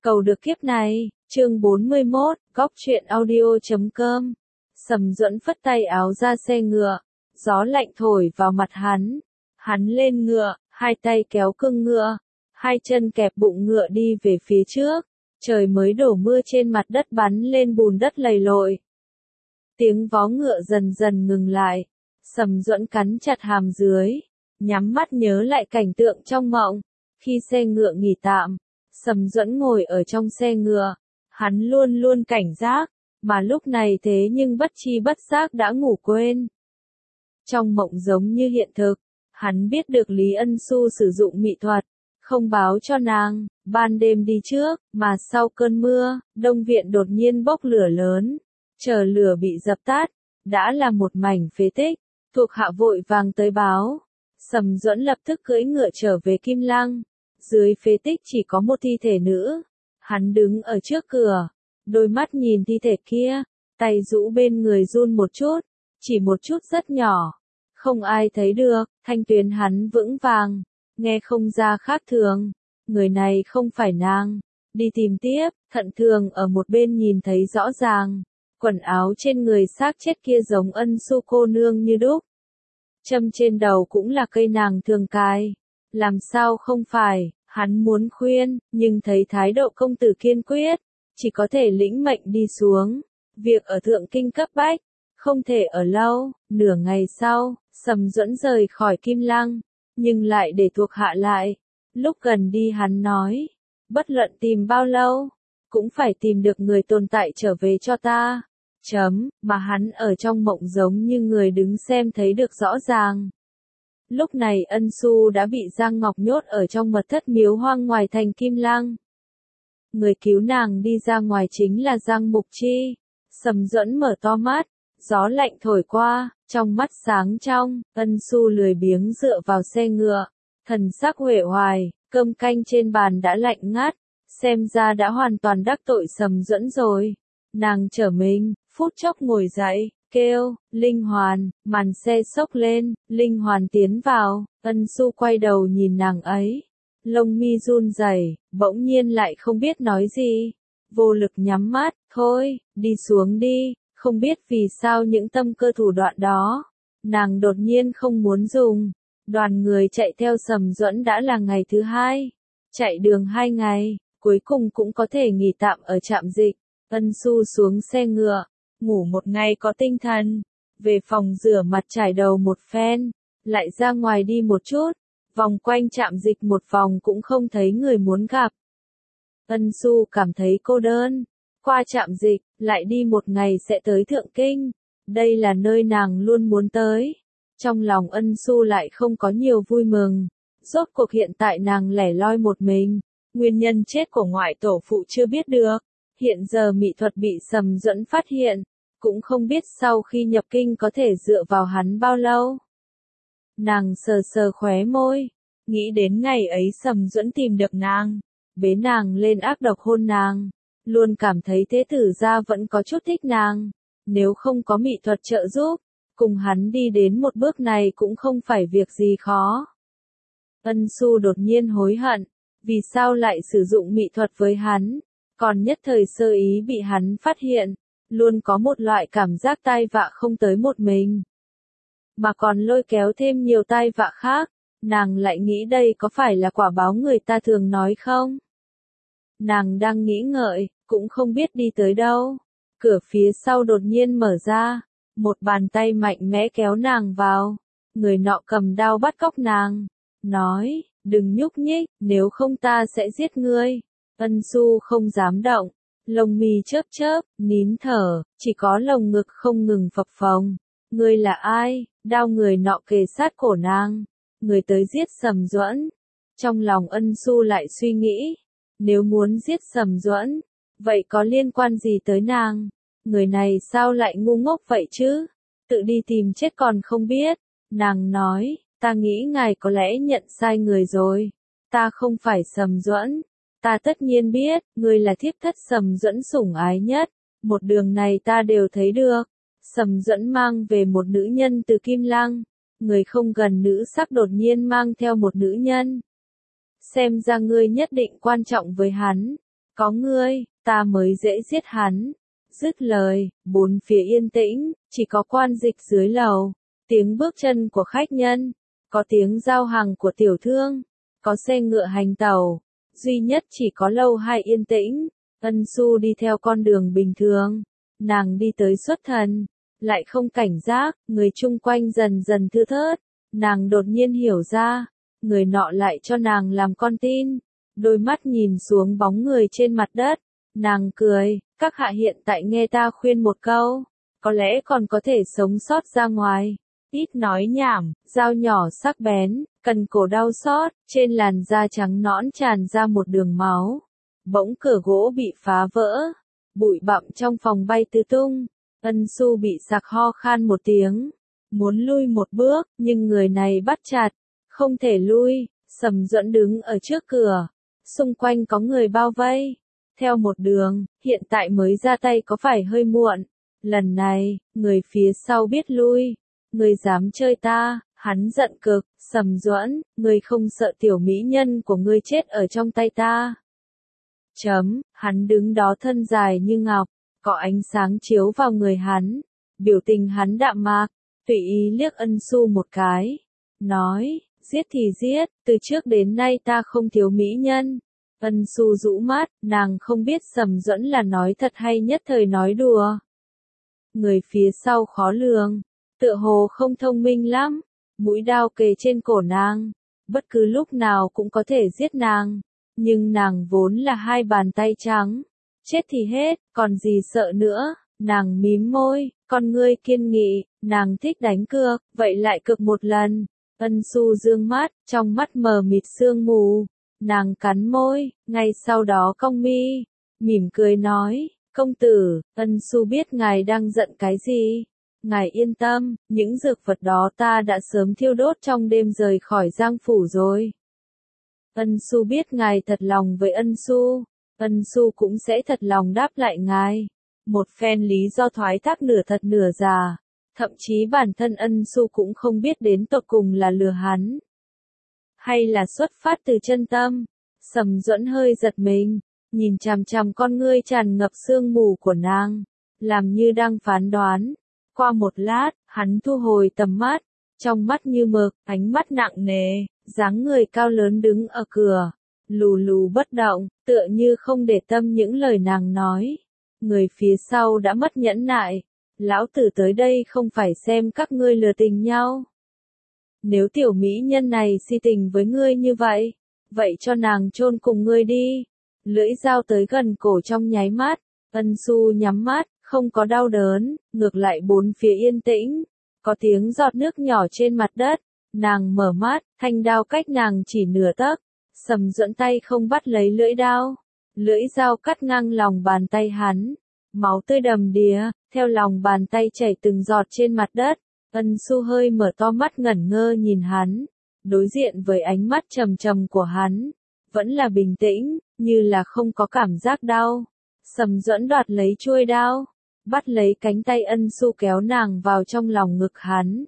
Cầu được kiếp này, chương 41, góc truyện audio.com. Sầm Duẫn phất tay áo ra xe ngựa, gió lạnh thổi vào mặt hắn lên ngựa, hai tay kéo cương ngựa, hai chân kẹp bụng ngựa đi về phía trước, trời mới đổ mưa trên mặt đất bắn lên bùn đất lầy lội. Tiếng vó ngựa dần dần ngừng lại, Sầm Duẫn cắn chặt hàm dưới, nhắm mắt nhớ lại cảnh tượng trong mộng, khi xe ngựa nghỉ tạm. Sầm Duẫn ngồi ở trong xe ngựa, hắn luôn luôn cảnh giác, mà lúc này thế nhưng bất tri bất giác đã ngủ quên. Trong mộng giống như hiện thực, hắn biết được Lý Ân Xu sử dụng mị thuật, không báo cho nàng, ban đêm đi trước, mà sau cơn mưa, Đông Viện đột nhiên bốc lửa lớn, chờ lửa bị dập tắt, đã là một mảnh phế tích, thuộc hạ vội vàng tới báo. Sầm Duẫn lập tức cưỡi ngựa trở về Kim Lăng. Dưới phế tích chỉ có một thi thể nữ. Hắn đứng ở trước cửa, đôi mắt nhìn thi thể kia, tay rũ bên người run một chút, chỉ một chút rất nhỏ. Không ai thấy được, thanh tuyến hắn vững vàng, nghe không ra khác thường. Người này không phải nàng. Đi tìm tiếp, Thận Thường ở một bên nhìn thấy rõ ràng. Quần áo trên người xác chết kia giống Ân Xu cô nương như đúc. Châm trên đầu cũng là cây nàng thường cài. Làm sao không phải, hắn muốn khuyên, nhưng thấy thái độ công tử kiên quyết, chỉ có thể lĩnh mệnh đi xuống. Việc ở Thượng Kinh cấp bách, không thể ở lâu. Nửa ngày sau, Sầm Duẫn rời khỏi Kim Lăng, nhưng lại để thuộc hạ lại. Lúc gần đi hắn nói, bất luận tìm bao lâu, cũng phải tìm được người tồn tại trở về cho ta. Mà hắn ở trong mộng giống như người đứng xem thấy được rõ ràng. Lúc này Ân Xu đã bị Giang Ngọc nhốt ở trong mật thất miếu hoang ngoài thành Kim Lăng. Người cứu nàng đi ra ngoài chính là Giang Mục Chi. Sầm Duẫn mở to mắt, gió lạnh thổi qua, trong mắt sáng trong, Ân Xu lười biếng dựa vào xe ngựa, thần sắc uể oải, cơm canh trên bàn đã lạnh ngắt, xem ra đã hoàn toàn đắc tội Sầm Duẫn rồi. Nàng trở mình, phút chốc ngồi dậy, kêu, Linh Hoàn, màn xe xốc lên, Linh Hoàn tiến vào, Ân Xu quay đầu nhìn nàng ấy. Lông mi run rẩy, bỗng nhiên lại không biết nói gì. Vô lực nhắm mắt, thôi, đi xuống đi, không biết vì sao những tâm cơ thủ đoạn đó. Nàng đột nhiên không muốn dùng. Đoàn người chạy theo Sầm Duẫn đã là ngày thứ hai. Chạy đường 2 ngày, cuối cùng cũng có thể nghỉ tạm ở trạm dịch. Ân Xu xuống xe ngựa, ngủ một ngày có tinh thần, về phòng rửa mặt trải đầu một phen, lại ra ngoài đi một chút, vòng quanh trạm dịch một vòng cũng không thấy người muốn gặp. Ân Xu cảm thấy cô đơn, qua trạm dịch, lại đi một ngày sẽ tới Thượng Kinh, đây là nơi nàng luôn muốn tới. Trong lòng Ân Xu lại không có nhiều vui mừng, rốt cuộc hiện tại nàng lẻ loi một mình, nguyên nhân chết của ngoại tổ phụ chưa biết được. Hiện giờ mị thuật bị Sầm Duẫn phát hiện, cũng không biết sau khi nhập kinh có thể dựa vào hắn bao lâu. Nàng sờ sờ khóe môi, nghĩ đến ngày ấy Sầm Duẫn tìm được nàng, bế nàng lên ác độc hôn nàng, luôn cảm thấy thế tử gia vẫn có chút thích nàng, nếu không có mị thuật trợ giúp, cùng hắn đi đến một bước này cũng không phải việc gì khó. Ân Xu đột nhiên hối hận, vì sao lại sử dụng mị thuật với hắn? Còn nhất thời sơ ý bị hắn phát hiện, luôn có một loại cảm giác tai vạ không tới một mình, mà còn lôi kéo thêm nhiều tai vạ khác, nàng lại nghĩ đây có phải là quả báo người ta thường nói không? Nàng đang nghĩ ngợi, cũng không biết đi tới đâu, cửa phía sau đột nhiên mở ra, một bàn tay mạnh mẽ kéo nàng vào, người nọ cầm đao bắt cóc nàng, nói, đừng nhúc nhích, nếu không ta sẽ giết ngươi. Ân Xu không dám động, lông mi chớp chớp, nín thở, chỉ có lồng ngực không ngừng phập phồng. Ngươi là ai? Đao người nọ kề sát cổ nàng. Người tới giết Sầm Duẫn. Trong lòng Ân Xu lại suy nghĩ, nếu muốn giết Sầm Duẫn, vậy có liên quan gì tới nàng? Người này sao lại ngu ngốc vậy chứ? Tự đi tìm chết còn không biết. Nàng nói, ta nghĩ ngài có lẽ nhận sai người rồi. Ta không phải Sầm Duẫn. Ta tất nhiên biết, ngươi là thiếp thất Sầm Duẫn sủng ái nhất, một đường này ta đều thấy được. Sầm Duẫn mang về một nữ nhân từ Kim Lăng, người không gần nữ sắc đột nhiên mang theo một nữ nhân. Xem ra ngươi nhất định quan trọng với hắn. có ngươi, ta mới dễ giết hắn. Dứt lời, bốn phía yên tĩnh, chỉ có quan dịch dưới lầu, tiếng bước chân của khách nhân, có tiếng giao hàng của tiểu thương, có xe ngựa hành tàu, duy nhất chỉ có lầu 2 yên tĩnh. Ân Xu đi theo con đường bình thường, nàng đi tới xuất thần, lại không cảnh giác, người chung quanh dần dần thưa thớt, nàng đột nhiên hiểu ra, người nọ lại cho nàng làm con tin, đôi mắt nhìn xuống bóng người trên mặt đất, nàng cười, các hạ hiện tại nghe ta khuyên một câu, có lẽ còn có thể sống sót ra ngoài, ít nói nhảm, dao nhỏ sắc bén, cần cổ đau xót, trên làn da trắng nõn tràn ra một đường máu, bỗng cửa gỗ bị phá vỡ, bụi bặm trong phòng bay tứ tung, Ân Xu bị sặc ho khan một tiếng, muốn lui một bước, nhưng người này bắt chặt, không thể lui. Sầm Duẫn đứng ở trước cửa, xung quanh có người bao vây, theo một đường, hiện tại mới ra tay có phải hơi muộn, lần này, người phía sau biết lui, người dám chơi ta, hắn giận cực, Sầm Duẫn, người không sợ tiểu mỹ nhân của ngươi chết ở trong tay ta. Hắn đứng đó thân dài như ngọc, có ánh sáng chiếu vào người hắn, biểu tình hắn đạm mạc, tùy ý liếc Ân Xu một cái, nói, giết thì giết, từ trước đến nay ta không thiếu mỹ nhân. Ân Xu rũ mắt, nàng không biết Sầm Duẫn là nói thật hay nhất thời nói đùa. Người phía sau khó lường, tựa hồ không thông minh lắm, mũi đao kề trên cổ nàng, bất cứ lúc nào cũng có thể giết nàng, nhưng nàng vốn là hai bàn tay trắng, chết thì hết, còn gì sợ nữa, nàng mím môi, con ngươi kiên nghị, nàng thích đánh cược, vậy lại cược một lần. Ân Xu dương mắt, trong mắt mờ mịt sương mù, nàng cắn môi, ngay sau đó cong mi, mỉm cười nói, công tử, Ân Xu biết ngài đang giận cái gì, ngài yên tâm, những dược vật đó ta đã sớm thiêu đốt trong đêm rời khỏi Giang Phủ rồi. Ân Xu biết ngài thật lòng với Ân Xu cũng sẽ thật lòng đáp lại ngài. Một phen lý do thoái thác nửa thật nửa giả, thậm chí bản thân Ân Xu cũng không biết đến tột cùng là lừa hắn, hay là xuất phát từ chân tâm. Sầm Duẫn hơi giật mình, nhìn chằm chằm con ngươi tràn ngập sương mù của nàng, làm như đang phán đoán. Qua một lát, hắn thu hồi tầm mắt, trong mắt như mực, ánh mắt nặng nề, dáng người cao lớn đứng ở cửa, lù lù bất động, tựa như không để tâm những lời nàng nói. Người phía sau đã mất nhẫn nại, lão tử tới đây không phải xem các ngươi lừa tình nhau. Nếu tiểu mỹ nhân này si tình với ngươi như vậy, vậy cho nàng chôn cùng ngươi đi. Lưỡi dao tới gần cổ trong nháy mắt, Ân Xu nhắm mắt, không có đau đớn, ngược lại bốn phía yên tĩnh, có tiếng giọt nước nhỏ trên mặt đất, nàng mở mắt, thanh đao cách nàng chỉ nửa tấc, Sầm Duẫn tay không bắt lấy lưỡi đao, lưỡi dao cắt ngang lòng bàn tay hắn, máu tươi đầm đìa, theo lòng bàn tay chảy từng giọt trên mặt đất. Ân Xu hơi mở to mắt ngẩn ngơ nhìn hắn, đối diện với ánh mắt trầm trầm của hắn, vẫn là bình tĩnh, như là không có cảm giác đau. Sầm Duẫn đoạt lấy chuôi đao, bắt lấy cánh tay Ân Xu kéo nàng vào trong lòng ngực hắn.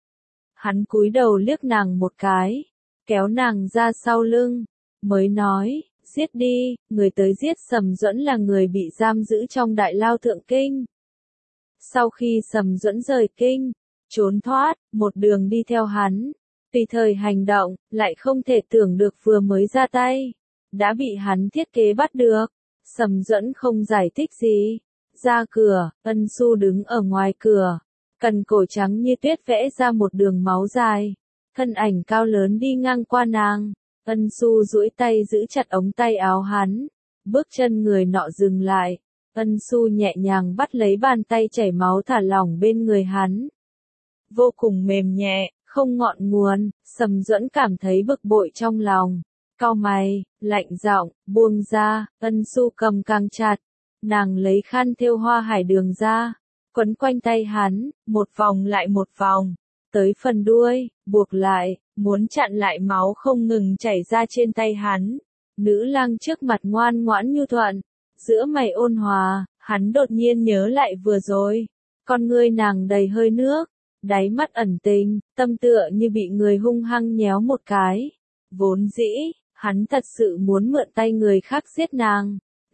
Hắn cúi đầu liếc nàng một cái, kéo nàng ra sau lưng, mới nói, giết đi, người tới giết Sầm Duẫn là người bị giam giữ trong Đại Lao Thượng Kinh. Sau khi Sầm Duẫn rời kinh, trốn thoát, một đường đi theo hắn, tùy thời hành động, lại không thể tưởng được vừa mới ra tay, đã bị hắn thiết kế bắt được. Sầm Duẫn không giải thích gì, ra cửa, Ân Xu đứng ở ngoài cửa, cần cổ trắng như tuyết vẽ ra một đường máu dài, thân ảnh cao lớn đi ngang qua nàng, Ân Xu duỗi tay giữ chặt ống tay áo hắn, bước chân người nọ dừng lại, Ân Xu nhẹ nhàng bắt lấy bàn tay chảy máu thả lỏng bên người hắn. Vô cùng mềm nhẹ, không ngọn nguồn, Sầm Duẫn cảm thấy bực bội trong lòng, cau mày, lạnh giọng, buông ra. Ân Xu cầm càng chặt, nàng lấy khăn thêu hoa hải đường ra, quấn quanh tay hắn, một vòng lại một vòng, tới phần đuôi, buộc lại, muốn chặn lại máu không ngừng chảy ra trên tay hắn. Nữ lang trước mặt ngoan ngoãn nhu thuận, giữa mày ôn hòa, hắn đột nhiên nhớ lại vừa rồi, con ngươi nàng đầy hơi nước, đáy mắt ẩn tình, tâm tựa như bị người hung hăng nhéo một cái. Vốn dĩ, hắn thật sự muốn mượn tay người khác giết nàng,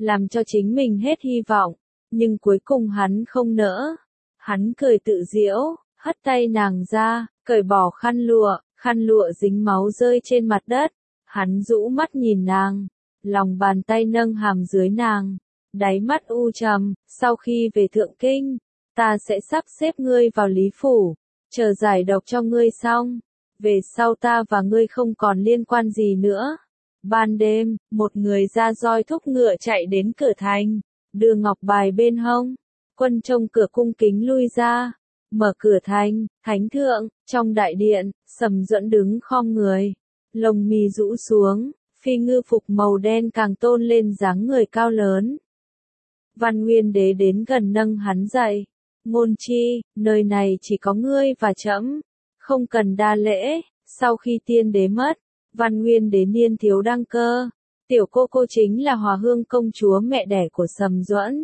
làm cho chính mình hết hy vọng, nhưng cuối cùng hắn không nỡ. Hắn cười tự giễu, hất tay nàng ra, cởi bỏ khăn lụa dính máu rơi trên mặt đất. Hắn rũ mắt nhìn nàng, lòng bàn tay nâng hàm dưới nàng, đáy mắt u trầm, sau khi về Thượng Kinh, ta sẽ sắp xếp ngươi vào Lý Phủ, chờ giải độc cho ngươi xong, về sau ta và ngươi không còn liên quan gì nữa. Ban đêm, một người ra roi thúc ngựa chạy đến cửa thành, đưa ngọc bài bên hông, quân trông cửa cung kính lui ra, mở cửa thành, thánh thượng, trong đại điện, Sầm Duẫn đứng khom người, lông mi rũ xuống, phi ngư phục màu đen càng tôn lên dáng người cao lớn. Văn Nguyên Đế đến gần nâng hắn dậy, Ngôn Chi, nơi này chỉ có ngươi và trẫm, không cần đa lễ. Sau khi tiên đế mất, Văn Nguyên Đế niên thiếu đăng cơ, tiểu cô chính là Hòa Hương công chúa mẹ đẻ của Sầm Duẫn.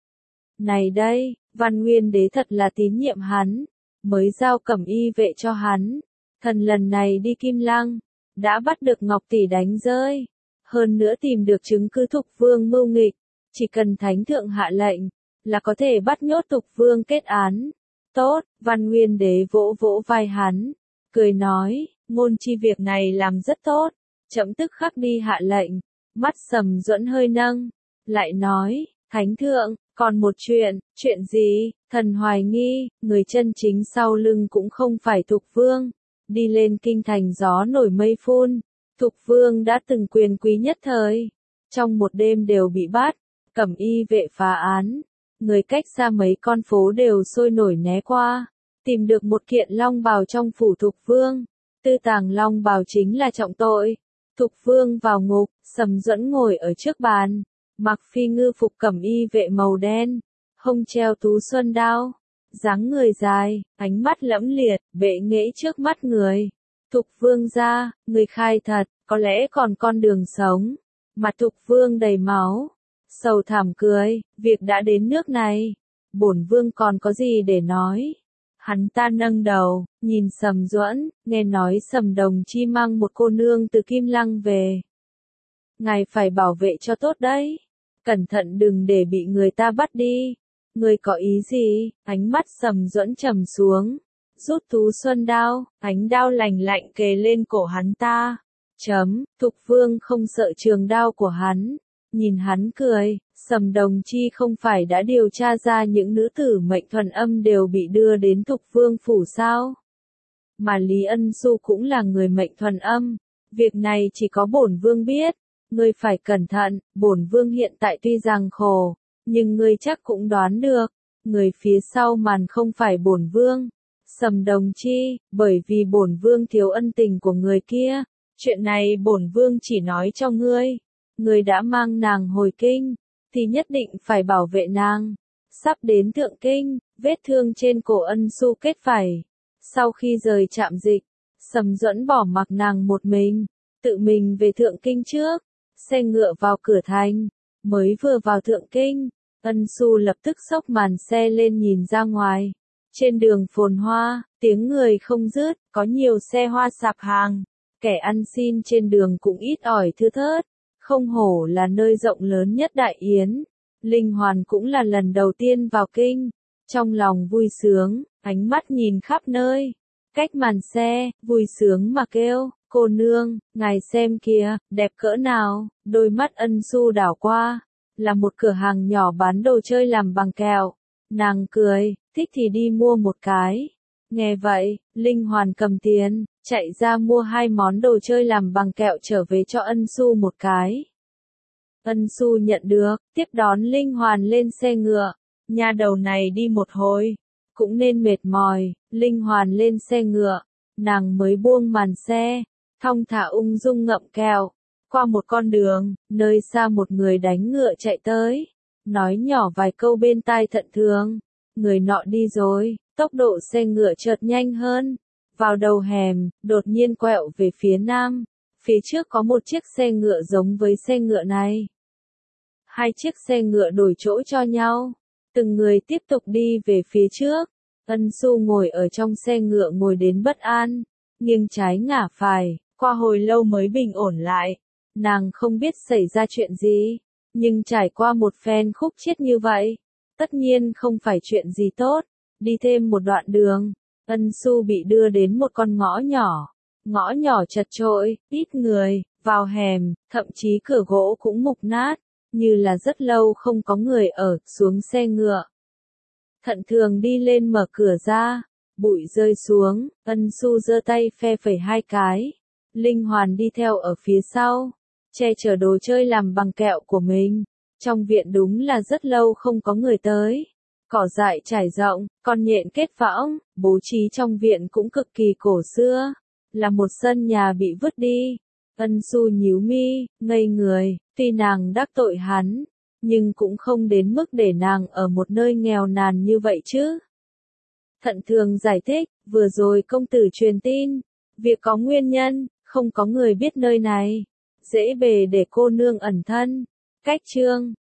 Này đây, Văn Nguyên Đế thật là tín nhiệm hắn, mới giao cẩm y vệ cho hắn. Thần lần này đi Kim Lăng, đã bắt được Ngọc Tỷ đánh rơi, hơn nữa tìm được chứng cứ Thục Vương mưu nghịch, chỉ cần thánh thượng hạ lệnh, là có thể bắt nhốt Thục Vương kết án. Tốt, Văn Nguyên Đế vỗ vỗ vai hắn, cười nói, Ngôn Chi việc này làm rất tốt, trẫm tức khắc đi hạ lệnh. Mắt Sầm Duẫn hơi nâng, lại nói, thánh thượng, còn một chuyện gì? Thần hoài nghi, người chân chính sau lưng cũng không phải Thục Vương. Đi lên kinh thành gió nổi mây phun, Thục Vương đã từng quyền quý nhất thời, trong một đêm đều bị bắt, cẩm y vệ phá án, người cách xa mấy con phố đều sôi nổi né qua, tìm được một kiện long bào trong phủ Thục Vương, tư tàng long bào chính là trọng tội. Thục Vương vào ngục, Sầm Duẫn ngồi ở trước bàn, mặc phi ngư phục cẩm y vệ màu đen, hông treo tú xuân đao, dáng người dài, ánh mắt lẫm liệt, bệ nghệ trước mắt người. Thục Vương gia, người khai thật, có lẽ còn con đường sống. Mặt Thục Vương đầy máu, sầu thảm cười, việc đã đến nước này, bổn vương còn có gì để nói. Hắn ta nâng đầu, nhìn Sầm Duẫn, nghe nói Sầm Đồng Chi mang một cô nương từ Kim Lăng về. Ngài phải bảo vệ cho tốt đấy, cẩn thận đừng để bị người ta bắt đi. Người có ý gì? Ánh mắt Sầm Duẫn trầm xuống, rút tú xuân đao, ánh đao lành lạnh kề lên cổ hắn ta. Thục Vương không sợ trường đao của hắn, nhìn hắn cười, Sầm Đồng Chi không phải đã điều tra ra những nữ tử mệnh thuần âm đều bị đưa đến Thục Vương phủ sao? Mà Lý Ân Xu cũng là người mệnh thuần âm, việc này chỉ có bổn vương biết, ngươi phải cẩn thận, bổn vương hiện tại tuy rằng khổ, nhưng ngươi chắc cũng đoán được, người phía sau màn không phải bổn vương. Sầm Đồng Chi, bởi vì bổn vương thiếu ân tình của người kia, chuyện này bổn vương chỉ nói cho ngươi. Ngươi đã mang nàng hồi kinh, thì nhất định phải bảo vệ nàng. Sắp đến Thượng Kinh, vết thương trên cổ Ân Xu kết vảy. Sau khi rời trạm dịch, Sầm Duẫn bỏ mặc nàng một mình, tự mình về Thượng Kinh trước. Xe ngựa vào cửa thành, mới vừa vào Thượng Kinh, Ân Xu lập tức xốc màn xe lên nhìn ra ngoài. Trên đường phồn hoa, tiếng người không dứt, có nhiều xe hoa sạp hàng, kẻ ăn xin trên đường cũng ít ỏi thưa thớt. Không hổ là nơi rộng lớn nhất Đại Yến. Linh Hoàn cũng là lần đầu tiên vào kinh, trong lòng vui sướng, ánh mắt nhìn khắp nơi. Cách màn xe, vui sướng mà kêu, cô nương, ngài xem kìa, đẹp cỡ nào. Đôi mắt Ân Xu đảo qua, là một cửa hàng nhỏ bán đồ chơi làm bằng kẹo. Nàng cười, thích thì đi mua một cái. Nghe vậy, Linh Hoàn cầm tiền, chạy ra mua 2 món đồ chơi làm bằng kẹo trở về cho Ân Xu một cái. Ân Xu nhận được, tiếp đón Linh Hoàn lên xe ngựa. Nhà đầu này đi một hồi, cũng nên mệt mỏi. Linh Hoàn lên xe ngựa, nàng mới buông màn xe, thong thả ung dung ngậm kẹo. Qua một con đường, nơi xa một người đánh ngựa chạy tới, nói nhỏ vài câu bên tai Thận Thường. Người nọ đi rồi, tốc độ xe ngựa chợt nhanh hơn. Vào đầu hẻm, đột nhiên quẹo về phía nam. Phía trước có một chiếc xe ngựa giống với xe ngựa này. 2 chiếc xe ngựa đổi chỗ cho nhau. Từng người tiếp tục đi về phía trước. Ân Xu ngồi ở trong xe ngựa ngồi đến bất an, nghiêng trái ngả phải, qua hồi lâu mới bình ổn lại. Nàng không biết xảy ra chuyện gì. Nhưng trải qua một phen khúc chiết như vậy, tất nhiên không phải chuyện gì tốt. Đi thêm một đoạn đường, Ân Xu bị đưa đến một con ngõ nhỏ chật chội, ít người, vào hẻm, thậm chí cửa gỗ cũng mục nát, như là rất lâu không có người ở, xuống xe ngựa. Thận Thường đi lên mở cửa ra, bụi rơi xuống, Ân Xu giơ tay phe phẩy hai cái. Linh Hoàn đi theo ở phía sau, che chở đồ chơi làm bằng kẹo của mình. Trong viện đúng là rất lâu không có người tới. Cỏ dại trải rộng, con nhện kết võng, bố trí trong viện cũng cực kỳ cổ xưa. Là một sân nhà bị vứt đi. Ân Xu nhíu mi, ngây người, tuy nàng đắc tội hắn, nhưng cũng không đến mức để nàng ở một nơi nghèo nàn như vậy chứ. Thận Thường giải thích, vừa rồi công tử truyền tin, việc có nguyên nhân, không có người biết nơi này, dễ bề để cô nương ẩn thân. Cách chương